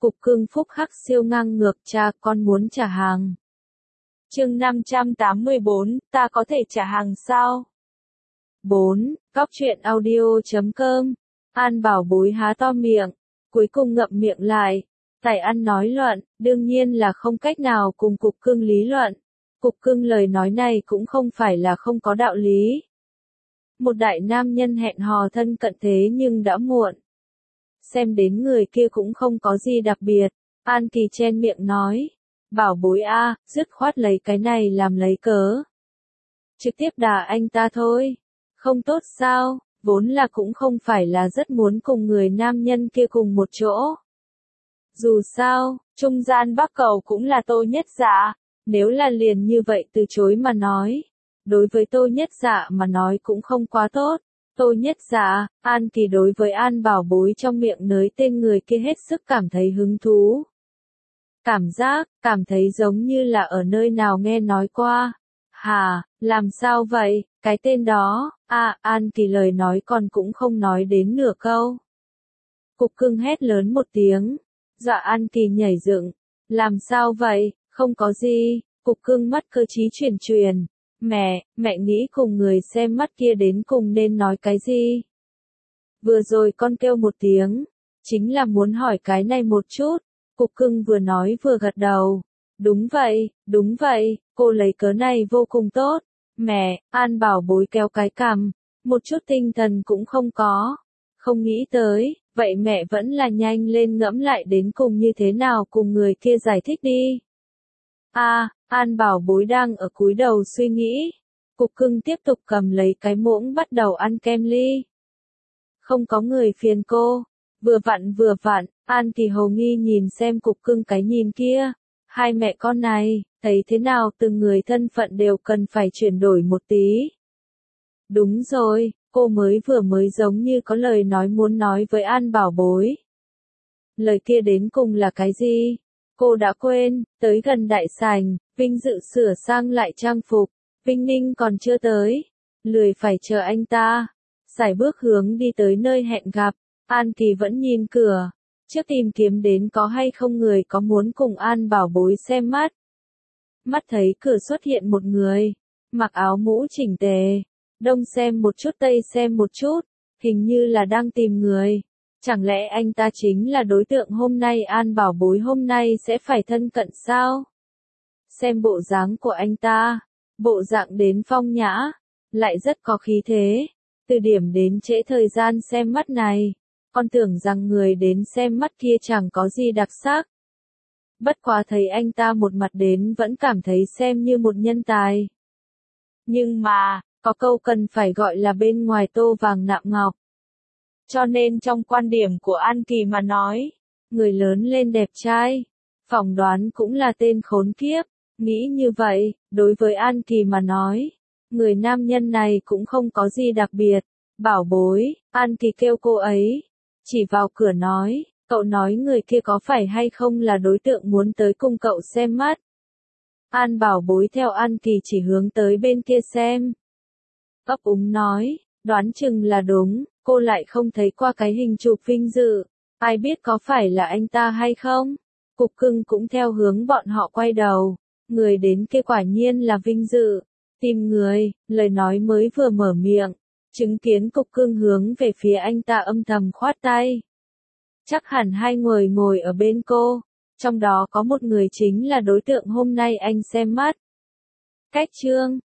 Cục cưng phúc hắc siêu ngang ngược, cha con muốn trả hàng. Chương 584, ta có thể trả hàng sao? 4. Góc truyện audio.com. An Bảo Bối há to miệng, cuối cùng ngậm miệng lại. Tài ăn nói luận, đương nhiên là không cách nào cùng cục cưng lý luận. Cục cưng lời nói này cũng không phải là không có đạo lý. Một đại nam nhân hẹn hò thân cận thế nhưng đã muộn. Xem đến người kia cũng không có gì đặc biệt. An Kỳ chen miệng nói. Bảo bối a, dứt khoát lấy cái này làm lấy cớ. Trực tiếp đả anh ta thôi. Không tốt sao, vốn là cũng không phải là rất muốn cùng người nam nhân kia cùng một chỗ. Dù sao, trung gian bắc cầu cũng là Tô Nhất Dạ, nếu là liền như vậy từ chối mà nói. Đối với Tô Nhất Dạ mà nói cũng không quá tốt. Tô Nhất Dạ, An Kỳ đối với An Bảo Bối trong miệng nới tên người kia hết sức cảm thấy hứng thú. Cảm thấy giống như là ở nơi nào nghe nói qua. Hà, làm sao vậy, cái tên đó, An Kỳ lời nói còn cũng không nói đến nửa câu. Cục cưng hét lớn một tiếng, dọa An Kỳ nhảy dựng, làm sao vậy, không có gì, cục cưng mắt cơ trí truyền. Mẹ nghĩ cùng người xem mắt kia đến cùng nên nói cái gì? Vừa rồi con kêu một tiếng, chính là muốn hỏi cái này một chút. Cục cưng vừa nói vừa gật đầu. Đúng vậy, cô lấy cớ này vô cùng tốt. Mẹ, An Bảo Bối kéo cái cằm, một chút tinh thần cũng không có. Không nghĩ tới, vậy mẹ vẫn là nhanh lên ngẫm lại đến cùng như thế nào cùng người kia giải thích đi. An Bảo Bối đang ở cúi đầu suy nghĩ. Cục cưng tiếp tục cầm lấy cái muỗng bắt đầu ăn kem ly. Không có người phiền cô. Vừa vặn, An Kỳ hầu nghi nhìn xem cục cưng cái nhìn kia. Hai mẹ con này, thấy thế nào từng người thân phận đều cần phải chuyển đổi một tí. Đúng rồi, cô vừa mới giống như có lời nói muốn nói với An Bảo Bối. Lời kia đến cùng là cái gì? Cô đã quên, tới gần đại sảnh, Vinh Dự sửa sang lại trang phục, Vinh Ninh còn chưa tới. Lười phải chờ anh ta. Sải bước hướng đi tới nơi hẹn gặp. An Kỳ vẫn nhìn cửa, trước tìm kiếm đến có hay không người có muốn cùng An Bảo Bối xem mắt. Mắt thấy cửa xuất hiện một người, mặc áo mũ chỉnh tề, đông xem một chút tây xem một chút, hình như là đang tìm người. Chẳng lẽ anh ta chính là đối tượng hôm nay An Bảo Bối hôm nay sẽ phải thân cận sao? Xem bộ dáng của anh ta, bộ dạng đến phong nhã, lại rất có khí thế. Từ điểm đến trễ thời gian xem mắt này, con tưởng rằng người đến xem mắt kia chẳng có gì đặc sắc. Bất quá thấy anh ta một mặt đến vẫn cảm thấy xem như một nhân tài. Nhưng mà, có câu cần phải gọi là bên ngoài tô vàng nạm ngọc. Cho nên trong quan điểm của An Kỳ mà nói, người lớn lên đẹp trai, phỏng đoán cũng là tên khốn kiếp. Nghĩ như vậy, đối với An Kỳ mà nói, người nam nhân này cũng không có gì đặc biệt. Bảo Bối, An Kỳ kêu cô ấy, chỉ vào cửa nói, cậu nói người kia có phải hay không là đối tượng muốn tới cùng cậu xem mắt. An Bảo Bối theo An Kỳ chỉ hướng tới bên kia xem. Ấp úng nói, đoán chừng là đúng, cô lại không thấy qua cái hình chụp Vinh Dự, ai biết có phải là anh ta hay không. Cục cưng cũng theo hướng bọn họ quay đầu, người đến kia quả nhiên là Vinh Dự. Tìm người, lời nói mới vừa mở miệng, chứng kiến cục cưng hướng về phía anh ta âm thầm khoát tay. Chắc hẳn hai người ngồi ở bên cô, trong đó có một người chính là đối tượng hôm nay anh xem mắt. Cách chương